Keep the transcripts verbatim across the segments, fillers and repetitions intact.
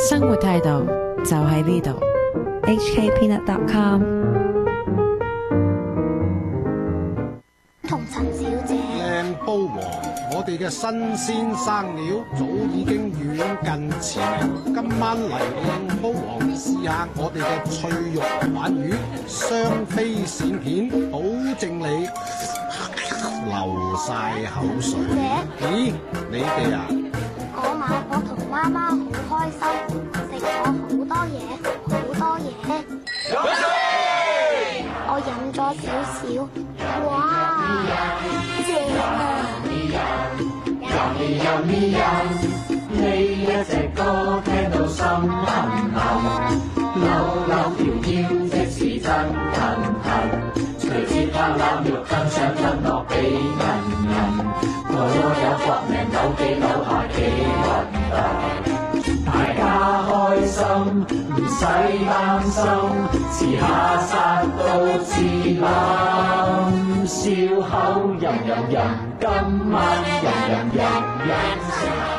生活態度就喺呢度。 H K peanut dot com 同陳小姐， 靚煲王，我哋嘅新鮮生料早已經遠近馳名。今晚嚟靚煲王試下我哋嘅脆肉鯇魚，雙飛鱔片，保證你流晒口水。咦，你哋啊？ 嗰晚我同媽媽好開心，食咗好多嘢，好多嘢。我飲咗少少，哇，正啊！ 呢一隻歌聽到心痕痕，扭扭條腰即是真痕痕，隨節拍攬肉更想吞落俾人人，我有搏命扭幾扭下幾運動，大家開心唔使擔心，遲下殺到自冧，笑口吟吟吟，今晚吟吟吟吟。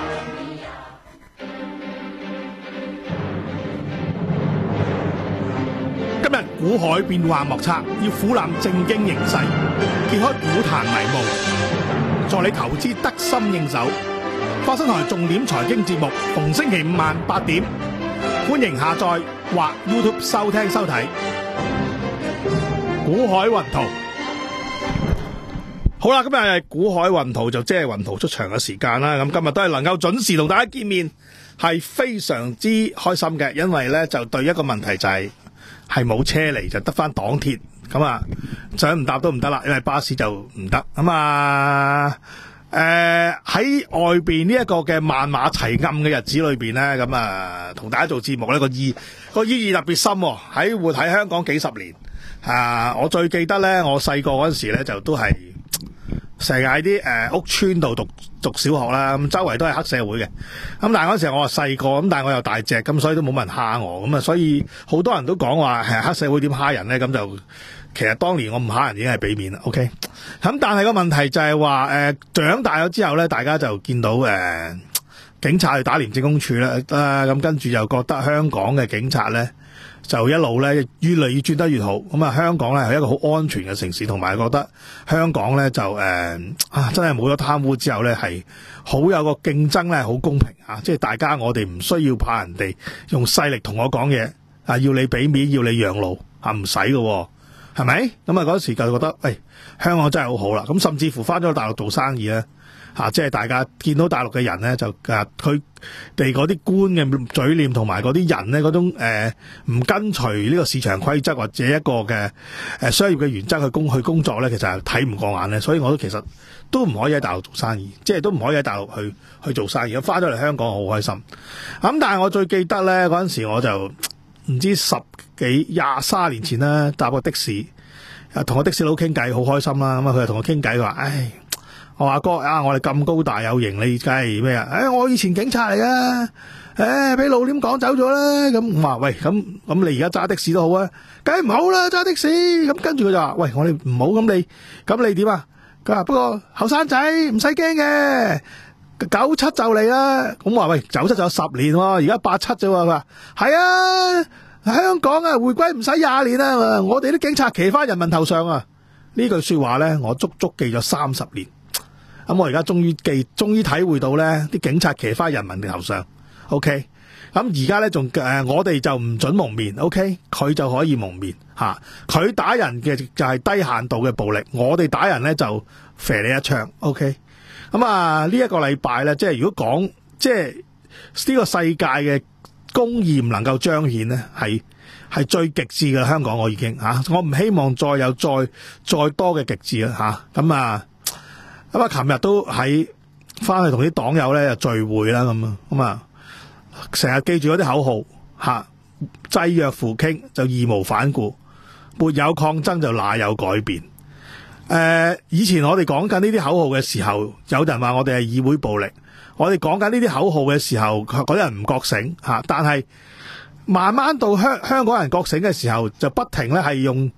今日股海變幻莫測，要俯覽正經形勢，揭開股壇迷霧，助你投資得心應手。花生台重點財經節目，逢星期五晚八點，歡迎下載或 YouTube 收聽收睇。股海雲圖，好啦，今日係股海雲圖，就即係雲圖出場嘅時間啦。咁今日都係能夠準時同大家見面，係非常之開心嘅，因為咧就對一個問題就係係冇車嚟，就得翻港鐵，咁啊想唔搭都唔得啦，因為巴士就唔得。咁啊誒喺外邊呢一個嘅萬馬齊喑嘅日子裏邊咧，咁啊同大家做節目呢個意個意義特別深喎。喺活喺香港幾十年啊，我最記得咧，我細個嗰陣時咧就都係成日喺啲誒屋村度讀讀小學啦，咁周圍都係黑社會嘅。咁但係嗰陣時我係細個，咁但係我又大隻，咁所以都冇乜人蝦我。咁啊，所以好多人都講話係黑社會點蝦人咧，咁就其實當年我唔蝦人已經係俾面啦。OK，咁但係個問題就係話誒長大咗之後咧，大家就見到誒、呃、警察去打廉政公署啦，咁、呃、跟住又覺得香港嘅警察咧就一路咧越嚟越轉得越好。咁啊，香港咧係一個好安全嘅城市，同埋覺得香港咧就誒、呃、啊真係冇咗貪污之後咧係好有個競爭咧，好公平啊！即係大家我哋唔需要怕人哋用勢力同我講嘢啊，要你俾面，要你讓路啊，唔使嘅，係咪？咁啊嗰時就覺得，喂、哎，香港真係好好啦。咁甚至乎翻咗大陸做生意咧。啊！即係大家見到大陸嘅人咧，就啊佢哋嗰啲官嘅嘴臉同埋嗰啲人咧，嗰種誒唔、呃、跟隨呢個市場規則或者一個嘅誒、呃、商業嘅原則去工去工作咧，其實係睇唔過眼咧。所以我都其實都唔可以喺大陸做生意，即係都唔可以喺大陸去去做生意。咁翻咗嚟香港好開心。咁、嗯、但係我最記得咧嗰陣時，我就唔知十幾廿卅年前啦，搭個的士，啊同個的士佬傾偈，好開心啦。咁啊佢就同我傾偈，佢話：唉。我話哥啊，我哋咁高大有型，你梗係咩啊？誒，我以前警察嚟噶，誒，俾老廉趕走咗啦。咁我話喂，咁咁你而家揸的士都好啊，梗係唔好啦，揸的士。咁跟住佢就話喂，我哋唔好咁你，咁你點啊？佢話不過後生仔唔使驚嘅，九七就嚟啦。咁我話喂，九七就有十年喎，而家八七啫喎。佢話係啊，香港啊，回歸唔使廿年啊，我哋啲警察騎翻人民頭上啊。呢句說話咧，我足足記咗三十年。咁我而家終於記，終於體會到咧，啲警察騎翻人民嘅頭上。OK，咁而家咧仲誒，我哋就唔准蒙面。OK，佢就可以蒙面吓。佢、啊、打人嘅就係低限度嘅暴力，我哋打人咧就射你一槍。OK，咁啊呢一、這個禮拜咧，即係如果講即係呢個世界嘅公義唔能夠彰顯咧，係係最極致嘅香港。我已經吓、啊，我唔希望再有再再多嘅極致啦吓。咁啊。咁啊！琴日都喺翻去同啲黨友咧聚會啦，咁啊，咁啊，成日記住嗰啲口號吓，濟弱扶傾就義無反顧，沒有抗爭就哪有改變。誒、呃，以前我哋講緊呢啲口號嘅時候，有人話我哋係議會暴力，我哋講緊呢啲口號嘅時候，嗰啲人唔覺醒吓，但係慢慢到香香港人覺醒嘅時候，就不停咧係用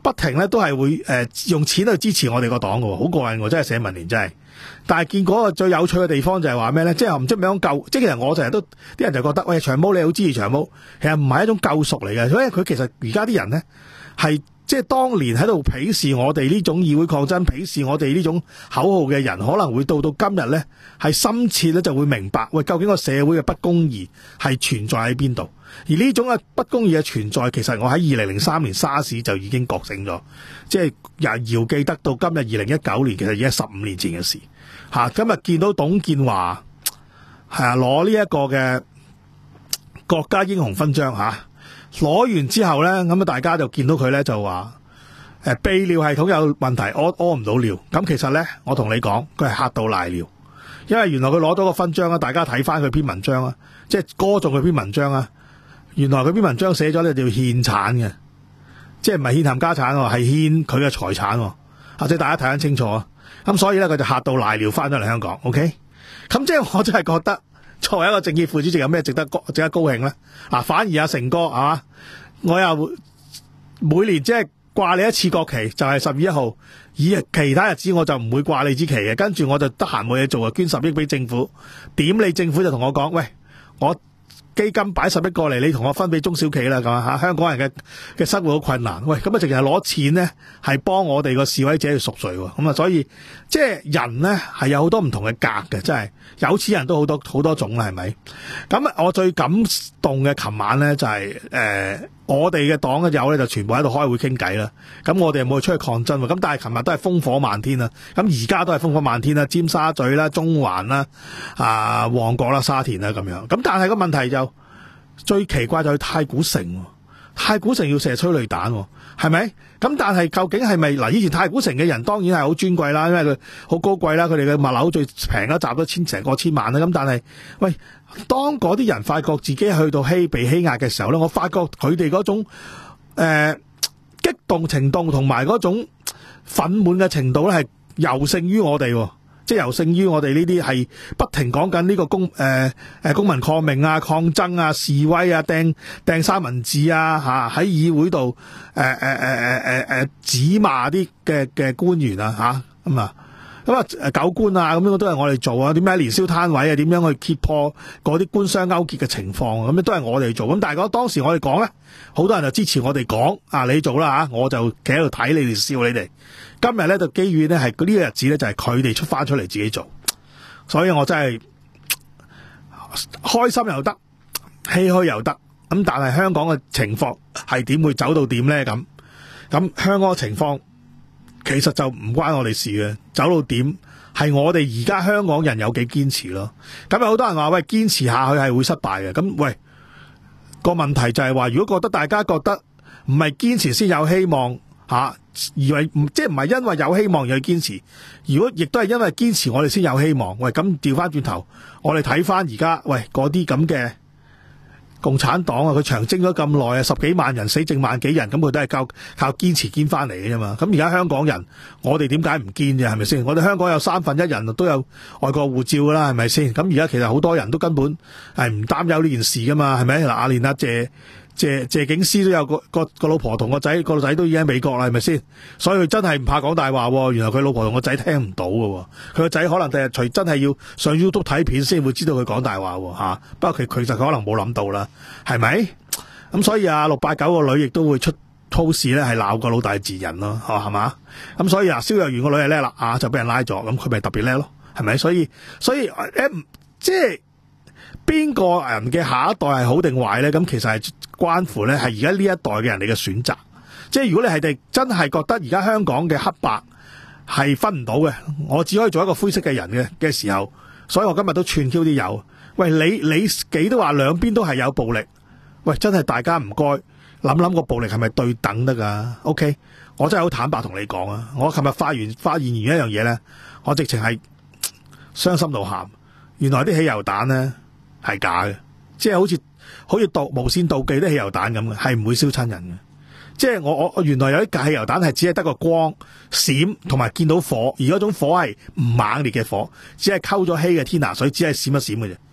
不停咧都係會誒、呃、用錢去支持我哋個黨喎，好過癮喎，真係社民連真係。但係見嗰個最有趣嘅地方就係話咩咧？即係唔知點樣救，即係其實我成日都啲人就覺得喂，長毛你好支持長毛，其實唔係一種救贖嚟嘅，所以佢其實而家啲人咧係即係當年喺度鄙視我哋呢種議會抗爭、鄙視我哋呢種口號嘅人，可能會到到今日咧係深切咧就會明白，喂，究竟個社會嘅不公義係存在喺邊度？而呢種嘅不公義嘅存在，其實我喺二零零三年沙士就已經覺醒咗，即係由遙記得到今日二零一九年，其實已經係十五年前嘅事。吓、啊，今日見到董建華係啊攞呢一個嘅國家英雄勳章吓，攞、啊、完之後咧，咁啊大家就見到佢咧就話誒泌尿系統有問題，屙屙唔到尿。咁其實咧，我同你講，佢係嚇到瀨尿，因為原來佢攞到個勳章啊，大家睇翻佢篇文章啊，即係歌頌佢篇文章啊。原來佢篇文章寫咗咧，就要獻產嘅，即係唔係獻冚家產喎，係獻佢嘅財產喎，或者大家睇得清楚啊。咁所以咧，佢就嚇到瀨尿翻咗嚟香港。OK， 咁即係我真係覺得，作為一個政協副主席，有咩值得值得高興咧？嗱，反而阿成哥係嘛，我又每年即係掛你一次國旗，就係十月一號，以其他日子我就唔會掛你支旗嘅。跟住我就得閒冇嘢做啊，捐十億俾政府。點你政府就同我講，喂，我基金擺十億過嚟，你同我分俾中小企啦，咁啊，香港人嘅嘅生活好困難。喂，咁啊，淨係攞錢呢，係幫我哋個示威者去贖罪喎。咁啊，所以即係人呢，係有好多唔同嘅格嘅，真係有錢人都好多好多種啦，係咪？咁我最感動嘅琴晚呢，就係、是、誒、呃，我哋嘅黨嘅友呢，就全部喺度開會傾偈啦。咁我哋冇出去抗爭喎。咁但係琴日都係烽火漫天啦。咁而家都係烽火漫天啦，尖沙咀啦、中環啦、啊旺角啦、沙田啦咁樣。咁但係個問題就最奇怪就係太古城，太古城要射催淚彈，係咪？咁但係究竟係咪嗱？以前太古城嘅人當然係好尊貴啦，因為佢好高貴啦，佢哋嘅物樓最平一集都千成個千萬啦。咁但係喂，當嗰啲人發覺自己去到欺被欺壓嘅時候咧，我發覺佢哋嗰種誒、呃、激動程度同埋嗰種憤滿嘅程度咧，係尤勝於我哋。即係尤勝於我哋呢啲係不停講緊呢個公誒誒、呃、公民抗命啊、抗爭啊、示威啊、掟掟三文治啊嚇，喺議會度誒誒誒誒誒誒指罵啲嘅嘅官員啊嚇咁啊咁啊誒狗官啊咁樣都係我哋做啊，點解年宵攤位啊，點樣去揭破嗰啲官商勾結嘅情況咁樣都係我哋做。咁但係嗰當時我哋講咧，好多人就支持我哋講啊，你做啦嚇，我就企喺度睇你哋笑你哋。今日咧就機遇咧係呢個日子咧就係佢哋出翻出嚟自己做，所以我真係開心又得，唏噓又得。咁但係香港嘅情況係點會走到點咧？咁咁香港嘅情況其實就唔關我哋事嘅，走到點係我哋而家香港人有幾堅持咯。咁有好多人話喂，堅持下去係會失敗嘅。咁喂，個問題就係話，如果覺得大家覺得唔係堅持先有希望吓、啊，而為即係唔係因為有希望而去堅持，如果亦都係因為堅持我哋先有希望。喂，咁調翻轉頭，我哋睇翻而家喂嗰啲咁嘅共產黨啊，佢長征咗咁耐啊，十幾萬人死剩萬幾人，咁佢都係靠靠堅持堅翻嚟嘅啫嘛。咁而家香港人，我哋點解唔堅啫？係咪先？我哋香港有三分一人都有外國護照噶啦，係咪先？咁而家其實好多人都根本係唔擔憂呢件事噶嘛，係咪？嗱，阿連阿謝。謝謝景思都有個個個老婆同個仔個仔都已經喺美國啦，係咪先？所以佢真係唔怕講大話。原來佢老婆同個仔聽唔到喎。佢個仔可能第日除真係要上 YouTube 睇片先會知道佢講大話吓。不過佢其實佢可能冇諗到啦，係咪？咁所以啊，六八九個女亦都會出 post 咧，係鬧個老大自人咯，係嘛？咁所以啊，蕭若元個女係叻啦，啊就俾人拉咗，咁佢咪特別叻咯，係咪？所以所以誒、欸，即係邊個人嘅下一代係好定壞咧？咁其實係關乎咧，係而家呢一代嘅人哋嘅選擇。即係如果你係哋真係覺得而家香港嘅黑白係分唔到嘅，我只可以做一個灰色嘅人嘅嘅時候，所以我今日都串 Q 啲友。喂，你你幾都話兩邊都係有暴力，喂，真係大家唔該諗諗個暴力係咪對等得噶 ？OK， 我真係好坦白同你講啊！我琴日發完發現完一樣嘢咧，我直情係傷心到喊。原來啲汽油彈咧係假嘅，即係好似好似導無線妒忌啲汽油彈咁嘅，係唔會燒親人嘅。即係我我原來有啲汽油彈係只係得個光閃同埋見到火，而嗰種火係唔猛烈嘅火，只係溝咗稀嘅天拿水，只係閃一閃嘅啫。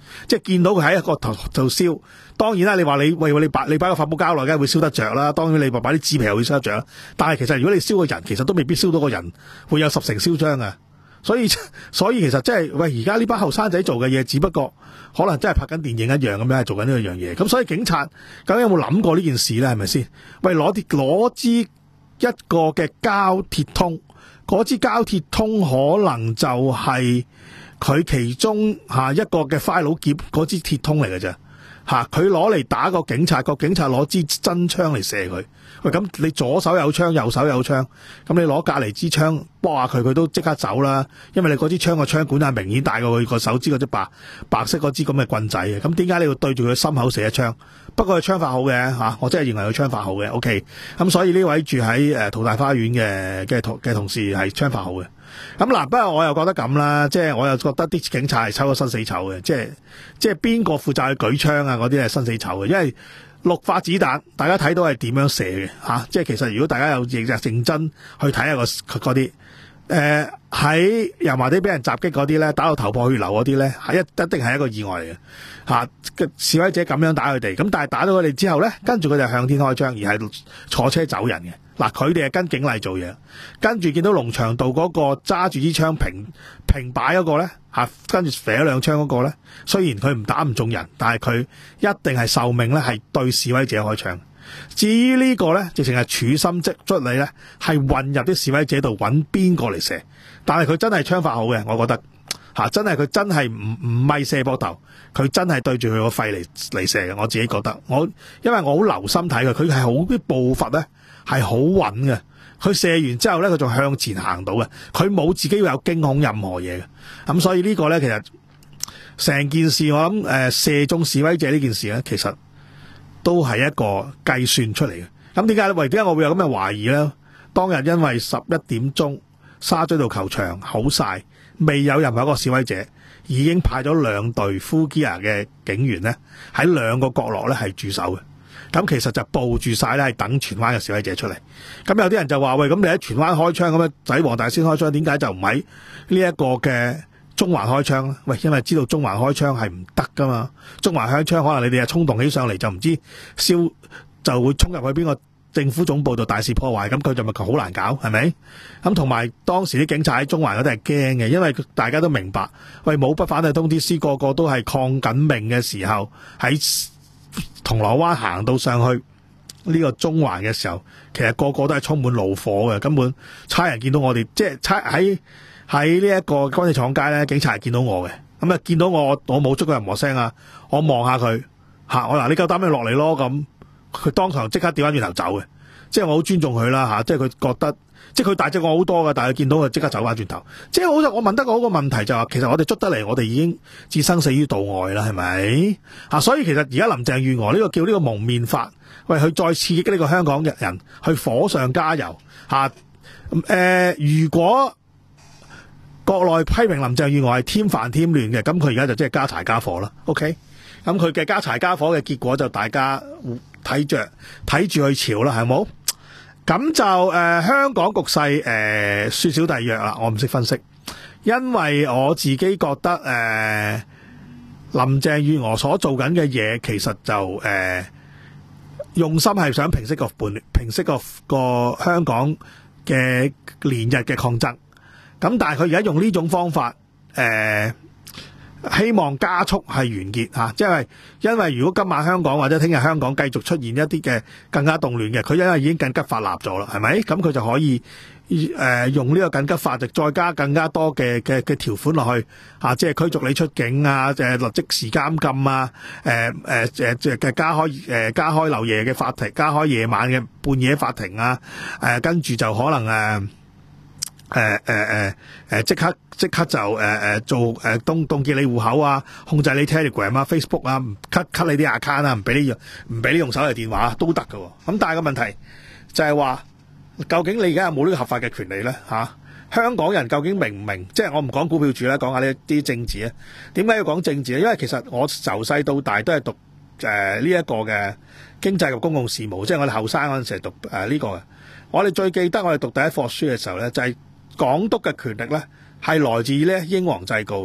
即係見到佢喺一個頭度燒。當然啦，你話你喂你擺你擺個發泡膠內，梗係會燒得着啦。當然你話擺啲紙皮又會燒得着，但係其實如果你燒個人，其實都未必燒到個人，會有十成燒傷嘅。所以所以其實即係喂，而家呢班後生仔做嘅嘢，只不過可能真係拍緊電影一樣咁樣係做緊呢樣嘢。咁所以警察究竟有冇諗過呢件事咧？係咪先？喂，攞啲攞支一個嘅膠鐵通，嗰支膠鐵通可能就係佢其中吓一個嘅 file 夾嗰支鐵通嚟嘅啫。吓，佢攞嚟打個警察，個警察攞支真槍嚟射佢。喂，咁你左手有槍，右手有槍，咁你攞隔籬支槍幫下佢，佢都即刻走啦。因為你嗰支槍個槍管係明顯大過佢個手支嗰支白白色嗰支咁嘅棍仔嘅。咁點解你要對住佢心口射一槍？不過佢槍法好嘅吓，我真係認為佢槍法好嘅。OK，咁所以呢位住喺誒淘大花園嘅嘅同嘅同事係槍法好嘅。咁嗱，不過我又覺得咁啦，即係我又覺得啲警察係抽個生死籌嘅，即係即係邊個負責去舉槍啊？嗰啲係生死籌嘅，因為六發子彈，大家睇到係點樣射嘅吓，即係其實如果大家有認認真去睇下個嗰啲，誒喺油麻地俾人襲擊嗰啲咧，打到頭破血流嗰啲咧，係一一定係一個意外嚟嘅吓。示威者咁樣打佢哋，咁但係打到佢哋之後咧，跟住佢哋向天開槍，而係坐車走人嘅。嗱，佢哋係跟警例做嘢，跟住見到龍翔道嗰個揸住支槍平平擺嗰個咧，吓跟住射咗兩槍嗰個咧，雖然佢唔打唔中人，但係佢一定係受命咧，係對示威者開槍。至於呢個咧，直情係處心積卒你咧，係混入啲示威者度揾邊個嚟射，但係佢真係槍法好嘅，我覺得吓，真係佢真係唔唔係射膊頭，佢真係對住佢個肺嚟嚟射嘅。我自己覺得，我因為我好留心睇佢，佢係好啲步伐咧。係好穩嘅，佢射完之後咧，佢仲向前行到嘅，佢冇自己會有驚恐任何嘢嘅。咁所以呢個咧，其實成件事我諗誒、呃、射中示威者呢件事咧，其實都係一個計算出嚟嘅。咁點解咧？為點解我會有咁嘅懷疑咧？當日因為十一點鐘沙咀道球場好晒，未有任何一個示威者，已經派咗兩隊 full gear 嘅警員咧喺兩個角落咧係駐守嘅。咁其實就佈住晒咧，係等荃灣嘅示威者出嚟。咁有啲人就話：喂，咁你喺荃灣開槍咁樣，喺黃大仙開槍，點解就唔喺呢一個嘅中環開槍咧？喂，因為知道中環開槍係唔得噶嘛。中環開槍可能你哋係衝動起上嚟，就唔知燒就會衝入去邊個政府總部度大肆破壞，咁佢就咪好難搞，係咪？咁同埋當時啲警察喺中環嗰啲係驚嘅，因為大家都明白，喂，冇不反對通知書，個個都係抗緊命嘅時候喺銅鑼灣行到上去呢個中環嘅時候，其實個個都係充滿怒火嘅。根本差人見到我哋，即係差喺喺呢一個軍事廠街咧，警察係見到我嘅。咁啊，見到我，我冇出過任何聲啊。我望下佢吓，我嗱，你夠膽咪落嚟咯。咁佢當場即刻調翻轉頭走嘅，即係我好尊重佢啦吓。即係佢覺得，即係佢大隻我好多噶，但係佢見到佢即刻走翻轉頭。即係好似我問得嗰個問題就係話，其實我哋捉得嚟，我哋已經置生死於度外啦，係咪啊？所以其實而家林鄭月娥呢個叫呢個蒙面法，喂，佢再刺激呢個香港嘅人去火上加油吓。誒、呃，如果國內批評林鄭月娥係添煩添亂嘅，咁佢而家就即係加柴加火啦。OK，咁佢嘅加柴加火嘅結果就大家睇着睇住去潮啦，係冇？咁就誒、呃、香港局勢誒、呃、說小弟弱啦，我唔識分析，因為我自己覺得誒、呃、林鄭月娥所做緊嘅嘢，其實就誒、呃、用心係想平息個叛亂，平息個個香港嘅連日嘅抗爭。咁但係佢而家用呢種方法，誒、呃、希望加速係完結吓，即係因為如果今晚香港或者聽日香港繼續出現一啲嘅更加動亂嘅，佢因為已經緊急法立咗啦，係咪？咁佢就可以誒、呃、用呢個緊急法，就再加更加多嘅嘅嘅條款落去吓、啊，即係驅逐你出境啊，誒立即時監禁啊，誒誒誒即係嘅加開誒、呃、加開漏夜嘅法庭，加開夜晚嘅半夜法庭啊，誒跟住就可能誒。呃誒誒誒誒，即刻即刻就誒誒、呃、做誒凍凍結你戶口啊，控制你 Telegram 啊、Facebook 啊，cut cut 你啲 account 啊，唔俾你用唔俾你用手提電話都得㗎。咁但係個問題就係話，究竟你而家有冇呢個合法嘅權利咧？吓、啊，香港人究竟明唔明？即係我唔講股票住啦，講下呢啲政治啊。點解要講政治咧？因為其實我由細到大都係讀誒呢一個嘅經濟及公共事務，即係我哋後生嗰陣時係讀誒呢、呃這個嘅。我哋最記得我哋讀第一課書嘅時候咧，就係、是。港督嘅權力咧係來自咧英皇制誥嘅，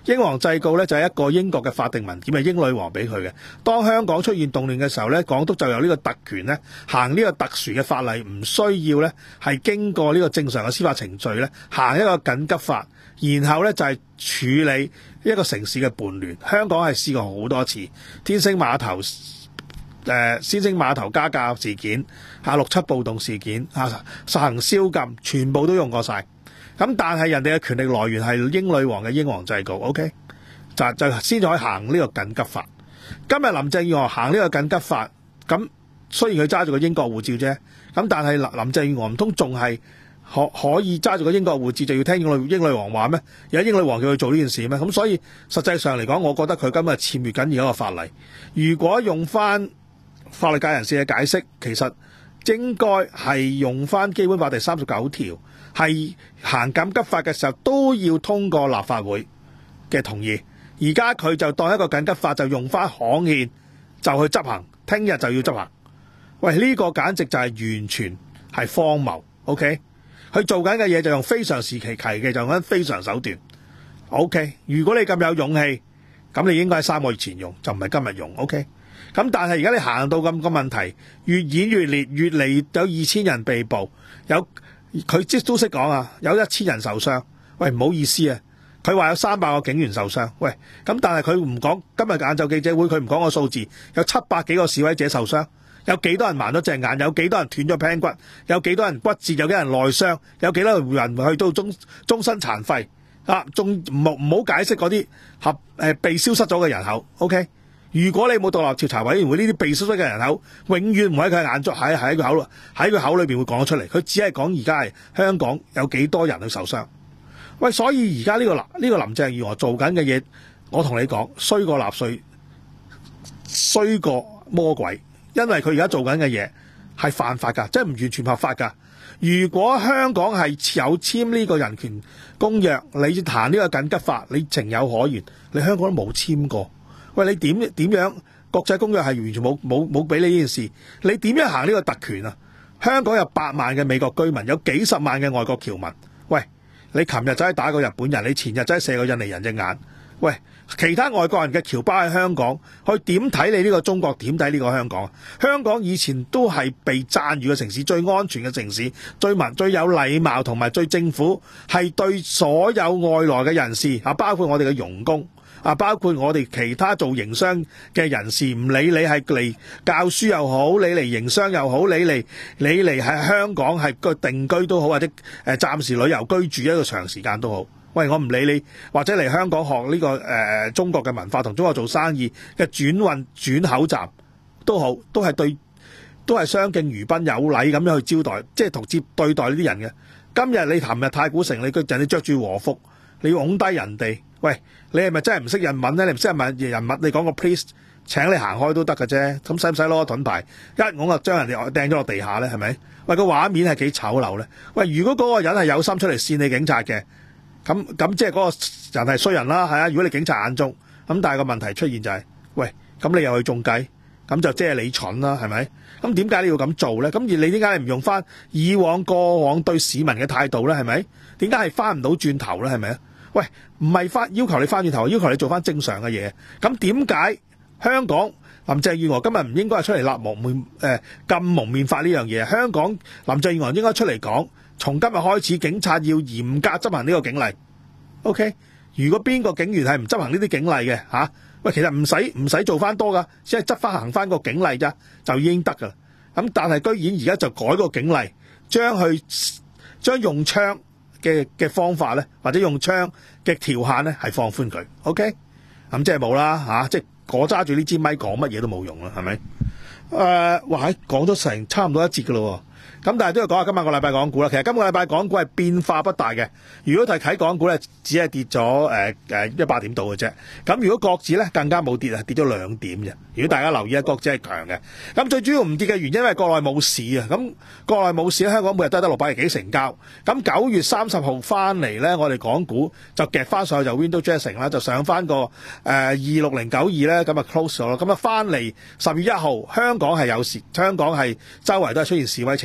英皇制誥咧就係一個英國嘅法定文件，係英女王俾佢嘅。當香港出現動亂嘅時候咧，港督就有呢個特權咧，行呢個特殊嘅法例，唔需要咧係經過呢個正常嘅司法程序咧，行一個緊急法，然後咧就係處理一個城市嘅叛亂。香港係試過好多次，天星碼頭誒、呃、天星碼頭加價事件、嚇六七暴動事件、嚇實行宵禁，全部都用過晒。咁但係人哋嘅權力來源係英女王嘅英皇制誥 ，OK， 就就先至可以行呢個緊急法。今日林鄭月娥行呢個緊急法，咁雖然佢揸住個英國護照啫，咁但係林林鄭月娥唔通仲係可可以揸住個英國護照就要聽英女英女王話咩？而家英女王叫佢做呢件事咩？咁所以實際上嚟講，我覺得佢今日僭越緊而家個法例。如果用翻法律界人士嘅解釋，其實應該係用翻基本法第三十九條。係行緊急法嘅時候都要通過立法會嘅同意，而家佢就當一個緊急法就用翻刊憲就去執行，聽日就要執行。喂，呢、這個簡直就係完全係荒謬。OK， 佢做緊嘅嘢就用非常時期期嘅，就用緊非常手段。OK， 如果你咁有勇氣，咁你應該喺三個月前用，就唔係今日用。OK， 咁但係而家你行到咁個問題越演越烈，越嚟有二千人被捕，有。佢即都識講啊，有一千人受傷。喂，唔好意思啊，佢話有三百個警員受傷。喂，咁但係佢唔講今日晏晝記者會，佢唔講個數字，有七百幾個示威者受傷，有幾多人盲咗隻眼，有幾多人斷咗頸骨，有幾多人骨折，有幾多人內傷，有幾多人去到終終身殘廢啊！仲唔好唔好解釋嗰啲合誒被消失咗嘅人口。OK。如果你冇獨立調查委員會，呢啲被消失嘅人口永遠唔喺佢眼中，喺喺佢口喺佢口裏邊會講得出嚟。佢只係講而家係香港有幾多人去受傷。喂，所以而家呢個呢、呢個林鄭月娥做緊嘅嘢，我同你講，衰過納粹，衰過魔鬼，因為佢而家做緊嘅嘢係犯法㗎，即係唔完全合法㗎。如果香港係有簽呢個人權公約，你行呢個緊急法，你情有可原。你香港都冇簽過。喂，你點點樣國際公約係完全冇冇冇俾你呢件事？你點樣行呢個特權啊？香港有八萬嘅美國居民，有幾十萬嘅外國僑民。喂，你琴日走去打個日本人，你前日走去射個印尼人隻眼。喂，其他外國人嘅僑胞喺香港，去點睇你呢個中國？點睇呢個香港？香港以前都係被讚譽嘅城市，最安全嘅城市，最民最有禮貌同埋最政府係對所有外來嘅人士啊，包括我哋嘅傭工。啊！包括我哋其他做營商嘅人士，唔理你係嚟教書又好，你嚟營商又好，你嚟你嚟喺香港係個定居都好，或者誒暫時旅遊居住一個長時間都好。喂，我唔理你，或者嚟香港學呢、這個誒、呃、中國嘅文化同中國做生意嘅轉運轉口站都好，都係對都係相敬如賓有禮咁樣去招待，即係同接對待呢啲人嘅。今日你琴日太古城，你個人哋着住和服，你要擁低人哋。喂，你係咪真係唔識日文咧？你唔識日文人物，你講個 please 請你行開都得嘅啫。咁使唔使攞個盾牌一拱就將人哋掟咗落地下咧？係咪？喂，個畫面係幾醜陋咧？喂，如果嗰個人係有心出嚟扇你警察嘅，咁咁即係嗰個人係衰人啦，係啊。如果你警察眼中咁，但係個問題出現就係、是，喂，咁你又去中計，咁就即係你蠢啦，係咪？咁點解你要咁做咧？咁而你點解你唔用翻以往過往對市民嘅態度咧？係咪？點解係翻唔到轉頭咧？係咪啊？喂，唔係翻要求你翻轉頭，要求你做翻正常嘅嘢。咁點解香港林鄭月娥今日唔應該係出嚟立蒙面誒禁蒙面法呢樣嘢？香港林鄭月娥應該出嚟講，從今日開始，警察要嚴格執行呢個警例。OK， 如果邊個警員係唔執行呢啲警例嘅嚇，喂，其實唔使唔使做翻多噶，只係執翻行翻個警例咋，就已經得噶啦。咁但係居然而家就改個警例，將去將用槍嘅嘅方法咧，或者用槍嘅條限咧，係放寬佢。OK，咁即係冇啦嚇，即係我揸住呢支咪講乜嘢都冇用啦，係咪？誒、呃，哇！講咗成差唔多一節噶咯喎。咁但係都要講下今晚個禮拜港股啦。其實今個禮拜港股係變化不大嘅。如果係睇港股咧，只係跌咗誒誒一百點度嘅啫。咁如果國指咧更加冇跌啊，跌咗兩點啫。如果大家留意下，國指係強嘅。咁最主要唔跌嘅原因，因為國內冇市啊。咁國內冇市咧，香港每日都得六百幾成交。咁九月三十號翻嚟咧，我哋港股就夾翻上去就 window dressing 啦，就上翻個誒二六零九二咧，咁啊 close 咗咯。咁啊翻嚟十月一號，香港係有事，香港係周圍都係出現示威情況。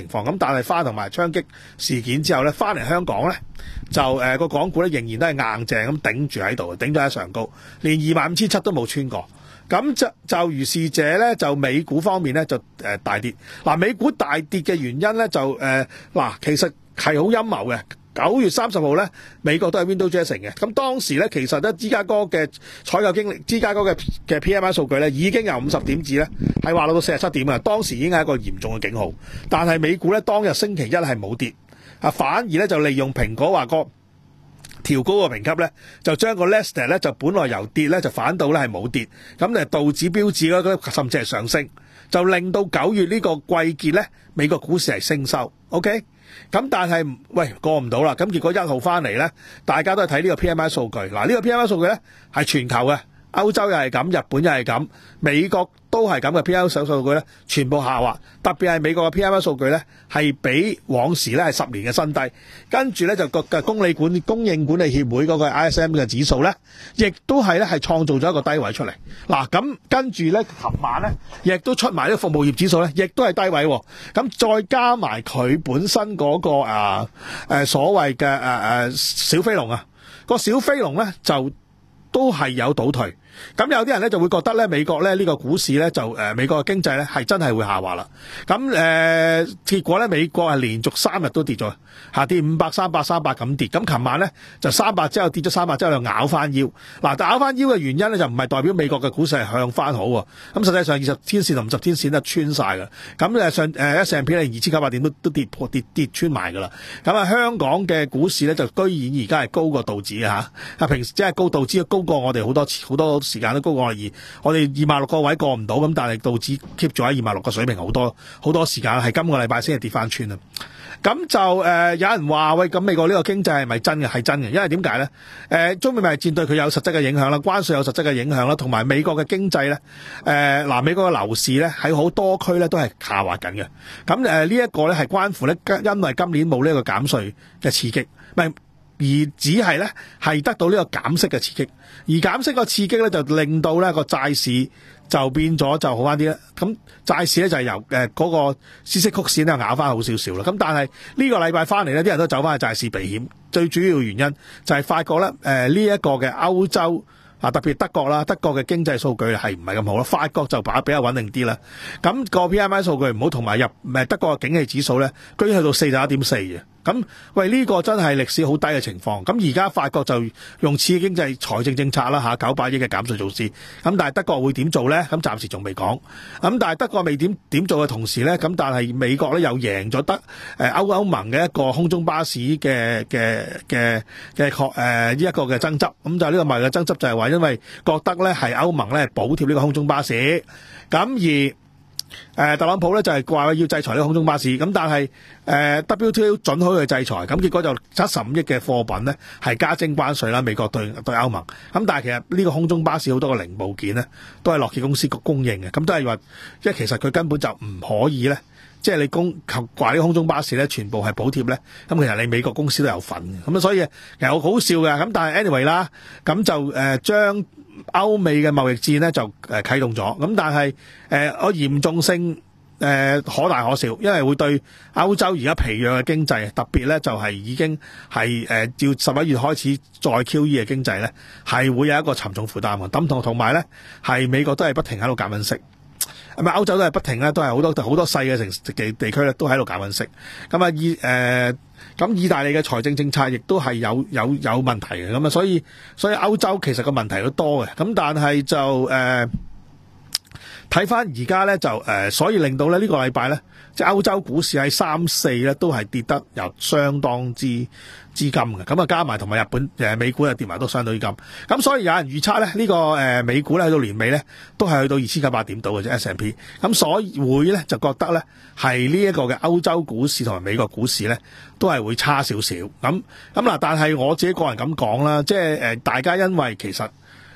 況。咁但係翻同埋槍擊事件之後咧，翻嚟香港咧就誒個、呃、港股咧仍然都係硬淨咁頂住喺度，頂咗喺上高，連二萬五千七都冇穿過。咁就就如是者咧，就美股方面咧就誒、呃、大跌。嗱、啊，美股大跌嘅原因咧就誒嗱、呃，其實係好陰謀嘅。九月三十號咧，美國都係 window dressing 嘅。咁當時咧，其實咧芝加哥嘅採購經理，芝加哥嘅嘅 P M I 數據咧已經由五十點子咧係滑落到四十七點啊。當時已經係一個嚴重嘅警號。但係美股咧當日星期一係冇跌啊，反而咧就利用蘋果話個調高個評級咧，就將個 Nasdaq 咧就本來由跌咧就反倒咧係冇跌，咁誒道指標指嗰個甚至係上升，就令到九月呢個季結咧美國股市係升收 ，OK。咁但係喂過唔到啦，咁結果一號翻嚟咧，大家都係睇呢個 P M I 數據。嗱，呢個 P M I 數據咧係全球嘅，歐洲又係咁，日本又係咁，美國都係咁嘅 P M I 數數據咧，全部下滑。特別係美國嘅 P M I 數據咧，係比往時咧係十年嘅新低。跟住咧就個嘅供理管供應管理協會嗰個 I S M 嘅指數咧，亦都係咧係創造咗一個低位出嚟。嗱，咁跟住咧，琴晚咧亦都出埋呢個服務業指數咧，亦都係低位。咁再加埋佢本身嗰、那個誒誒、啊啊、所謂嘅誒誒小飛龍啊，個小飛龍咧就都係有倒退。咁有啲人咧就會覺得咧美國咧呢個股市咧就誒、呃、美國嘅經濟咧係真係會下滑啦。咁誒、呃、結果咧美國係連續三日都跌咗，下跌五百、三百、三百咁跌。咁琴晚咧就三百之後跌咗三百之後就咬翻腰。嗱，咬翻腰嘅原因咧就唔係代表美國嘅股市係向翻好喎。咁實際上二十天線同五十天線都穿晒㗎。咁誒上誒 S and P 咧二千九百點都都跌破跌跌穿埋㗎啦。咁啊香港嘅股市咧就居然而家係高過道指啊嚇。啊平時即係高道指高過我哋好多好多時間都高過我哋，我哋二萬六個位過唔到，咁但係道指 keep 咗喺二萬六個水平好多好多時間，係今個禮拜先係跌翻穿啊！咁就誒、呃、有人話喂，咁美國呢個經濟係咪真嘅？係真嘅，因為點解咧？誒、呃、中美貿易戰對佢有實質嘅影響啦，關稅有實質嘅影響啦，同埋美國嘅經濟咧，誒、呃、嗱美國嘅樓市咧喺好多區咧都係下滑緊嘅。咁誒、呃這個、呢一個咧係關乎咧，因為今年冇呢個減稅嘅刺激，唔係。而只係咧係得到呢個減息嘅刺激，而減息個刺激咧就令到咧個債市就變咗就好翻啲啦。咁債市咧就係由誒嗰、呃那個孳息曲線咧咬翻好少少啦。咁但係呢個禮拜翻嚟咧，啲人都走翻去債市避險。最主要原因就係發覺咧誒呢一、呃這個嘅歐洲啊，特別德國啦，德國嘅經濟數據係唔係咁好啦，法國就把比較穩定啲啦。咁、那個 P M I 數據唔好，同埋入誒德國嘅景氣指數咧，居然去到四十一點四嘅。咁喂呢、這個真係歷史好低嘅情況。咁而家法國就用刺激經濟財政政策啦嚇，九百億嘅減稅措施。咁但係德國會點做咧？咁暫時仲未講。咁但係德國未點點做嘅同時咧，咁但係美國咧又贏咗德誒歐歐盟嘅一個空中巴士嘅嘅嘅嘅確誒呢一個嘅爭執。咁就呢個貿易嘅爭執就係話，因為覺得咧係歐盟咧補貼呢個空中巴士，咁而誒、呃、特朗普咧就係話要制裁呢個空中巴士，咁但係誒、呃、W T O 准許佢制裁，咁結果就七十五億嘅貨品咧係加徵關稅啦，美國對對歐盟，咁但係其實呢個空中巴士好多個零部件咧都係諾基公司供應嘅，咁都係話即係其實佢根本就唔可以咧，即係你供掛呢個空中巴士咧全部係補貼咧，咁其實你美國公司都有份嘅，咁所以其實好好笑嘅，咁但係 anyway 啦，咁就誒將歐美嘅貿易戰咧就誒啟動咗，咁但係誒個嚴重性誒、呃、可大可小，因為會對歐洲而家疲弱嘅經濟，特別咧就係已經係誒要十一月開始再 Q E 嘅經濟咧，係會有一個沉重負擔嘅。咁同同埋咧係美國都係不停喺度減緊息，咁啊歐洲都係不停咧，都係好多好多細嘅城市地地區咧都喺度減緊息。咁啊意誒咁意大利嘅財政政策亦都係有有有問題嘅，咁啊所以所以歐洲其實個問題都多嘅，咁但係就誒睇翻而家咧就誒、呃，所以令到咧呢、這個禮拜咧，即係歐洲股市喺三四咧都係跌得又相當之資金嘅，咁啊加埋同埋日本誒、呃、美股又跌埋都相當之金，咁所以有人預測咧呢、這個誒、呃、美股咧去到年尾咧都係去到二千九百點度嘅啫 S and P， 咁所以會咧就覺得咧係呢一個嘅歐洲股市同埋美國股市咧都係會差少少，咁咁嗱，但係我自己個人咁講啦，即係誒、呃、大家因為其實。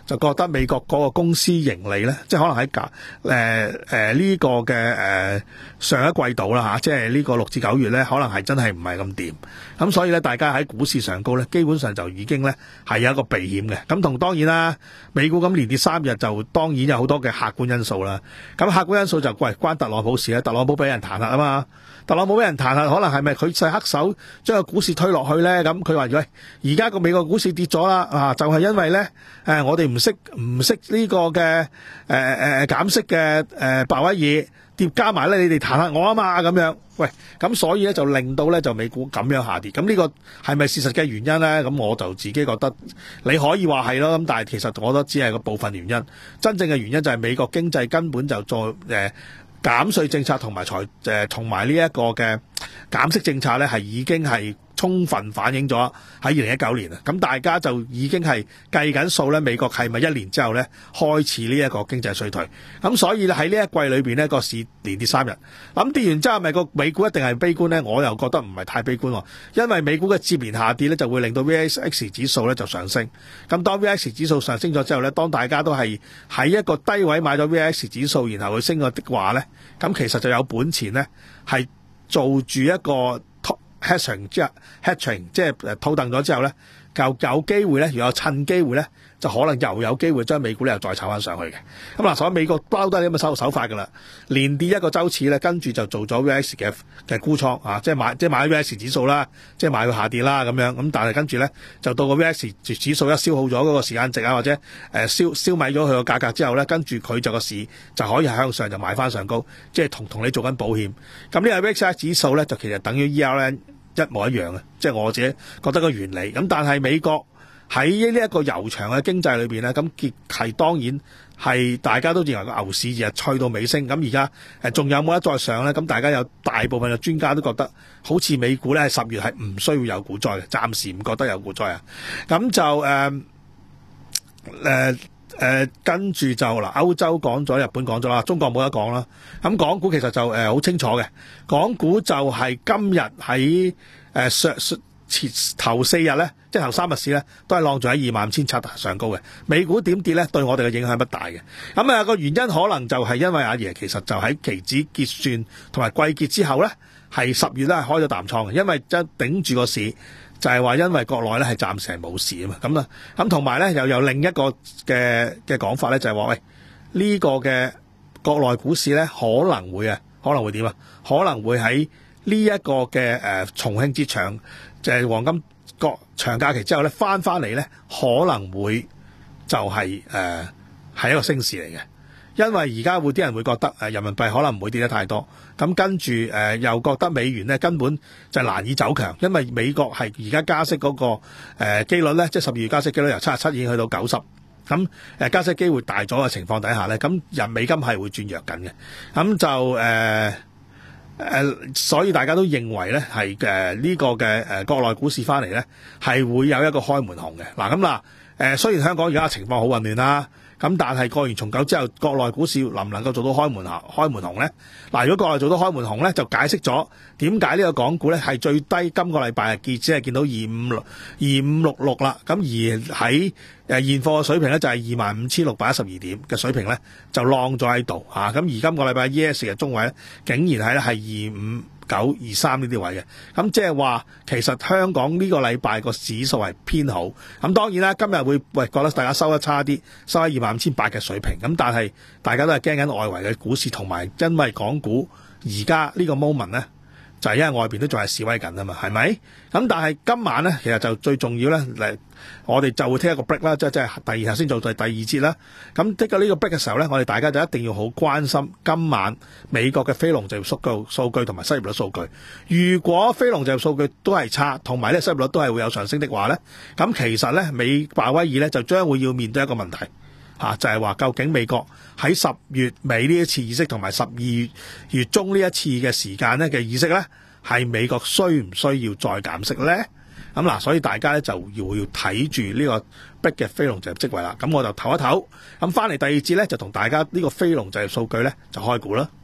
就覺得美國嗰個公司盈利咧，即係可能喺價誒誒呢個嘅誒、呃、上一季度啦嚇，即係呢個六至九月咧，可能係真係唔係咁掂。咁所以咧，大家喺股市上高咧，基本上就已經咧係有一個避險嘅。咁同當然啦，美股咁連跌三日，就當然有好多嘅客觀因素啦。咁客觀因素就喂關特朗普事啦，特朗普俾人彈劾啊嘛。特朗普俾人彈劾，可能係咪佢細黑手將個股市推落去咧？咁佢話喂，而家個美國股市跌咗啦，啊，就係、是、因為咧，誒、呃，我哋唔識唔識呢個嘅誒誒減息嘅誒、呃、鮑威爾疊加埋咧，你哋彈劾我啊嘛，咁樣，喂，咁所以咧就令到咧就美股咁樣下跌。咁呢個係咪事實嘅原因咧？咁我就自己覺得你可以話係咯，咁但係其實我覺得只係個部分原因，真正嘅原因就係美國經濟根本就再誒。呃減稅政策同埋財誒同埋呢一個嘅減息政策咧，係已經係充分反映咗喺二零一九年啊！咁大家就已經係計緊數咧，美國係咪一年之後咧開始呢一個經濟衰退？咁所以咧喺呢一季裏邊呢個市連跌三日，咁跌完之後，係咪個美股一定係悲觀咧？我又覺得唔係太悲觀喎，因為美股嘅接連下跌咧，就會令到 V X 指數咧就上升。咁當 V X 指數上升咗之後咧，當大家都係喺一個低位買咗 V X 指數，然後佢升咗的話咧，咁其實就有本錢咧係做住一個hedging 即係 hedging 即係誒套戥咗之後咧，就有機會咧，如果有趁機會咧，就可能又有機會將美股咧又再炒翻上去嘅。咁嗱，所以美國包都係咁嘅手手法㗎啦，連跌一個週次咧，跟住就做咗 V X 嘅嘅沽倉啊，即係買即係買 V X 指數啦，即係買佢下跌啦咁樣。咁但係跟住咧，就到個 V X 指數一消耗咗嗰個時間值啊，或者誒消消弭咗佢個價格之後咧，跟住佢就個市就可以向上就買翻上高，即係同同你做緊保險。咁呢個 V X 指數咧就其實等於 E R N。一模一樣嘅，即係我自己覺得個原理。咁但係美國喺呢一個悠長嘅經濟裏邊咧，咁結係當然係大家都認為個牛市日吹到尾聲。咁而家誒仲有冇得再上咧？咁大家有大部分嘅專家都覺得，好似美股咧係十月係唔需要有股災嘅，暫時唔覺得有股災啊。咁就誒誒誒跟住就嗱，歐洲講咗，日本講咗啦，中國冇得講啦。咁港股其實就誒好、呃、清楚嘅，港股就係今日喺誒上前頭四日咧，即係頭三日市咧，都係晾住喺二萬五千七上高嘅。美股點跌咧，對我哋嘅影響不大嘅。咁啊個原因可能就係因為阿爺其實就喺期指結算同埋季結之後咧，係十月咧係開咗淡倉嘅，因為即係頂住個市。就係話因為國內咧係暫時係冇事啊嘛，咁啊咁同埋咧又有另一個嘅嘅講法咧，就係話喂呢個嘅國內股市咧可能會啊可能會點啊？可能會喺呢一個嘅誒重慶節長就係黃金國長假期之後咧翻翻嚟咧，可能會就係誒係一個升市嚟嘅。因為而家會啲人會覺得誒人民幣可能唔會跌得太多，咁跟住誒、呃、又覺得美元咧根本就難以走強，因為美國係而家加息嗰、那個誒、呃、機率咧，即係十二月加息機率由七十七已經去到九十，咁誒加息機會大咗嘅情況底下咧，咁人美金係會轉弱緊嘅，咁就誒誒、呃呃，所以大家都認為咧係誒呢個嘅誒、呃、國內股市翻嚟咧係會有一個開門紅嘅。嗱咁嗱誒，雖然香港而家嘅情況好混亂啦。咁但係過完重九之後，國內股市能唔能夠做到開門紅開門紅咧？嗱，如果國內做到開門紅咧，就解釋咗點解呢個港股咧係最低今個禮拜係只係見到二五六二五六六啦。咁而喺誒現貨嘅水平咧就係二萬五千六百一十二點嘅水平咧就晾咗喺度嚇。咁而今個禮拜 E S 嘅中位咧竟然係咧係二五九二三呢啲位嘅，咁即係話其實香港呢個禮拜個指數係偏好，咁當然啦，今日會喂覺得大家收得差啲，收喺二萬五千八嘅水平，咁但係大家都係驚緊外圍嘅股市，同埋因為港股而家呢個 moment 咧，就係因為外邊都仲係示威緊啊嘛，係咪？咁但係今晚咧，其實就最重要咧，嚟我哋就會 take 一個 break 啦，即係即係第二日先做第第二節啦。咁 take 咗呢個 break 嘅時候咧，我哋大家就一定要好關心今晚美國嘅非農就業數據數據同埋失業率數據。如果非農就業數據都係差，同埋咧失業率都係會有上升的話咧，咁其實咧美鮑威爾咧就將會要面對一個問題。啊，就係話究竟美國喺十月尾呢一次議息同埋十二月月中呢一次嘅時間咧嘅議息咧，係美國需唔需要再減息咧？咁嗱，所以大家咧就要要睇住呢個逼嘅非農就業職位啦。咁我就唞一唞，咁翻嚟第二節咧就同大家呢個非農就業數據咧就開估啦。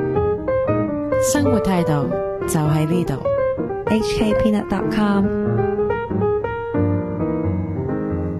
生活態度就喺呢度。 H K Peanut dot com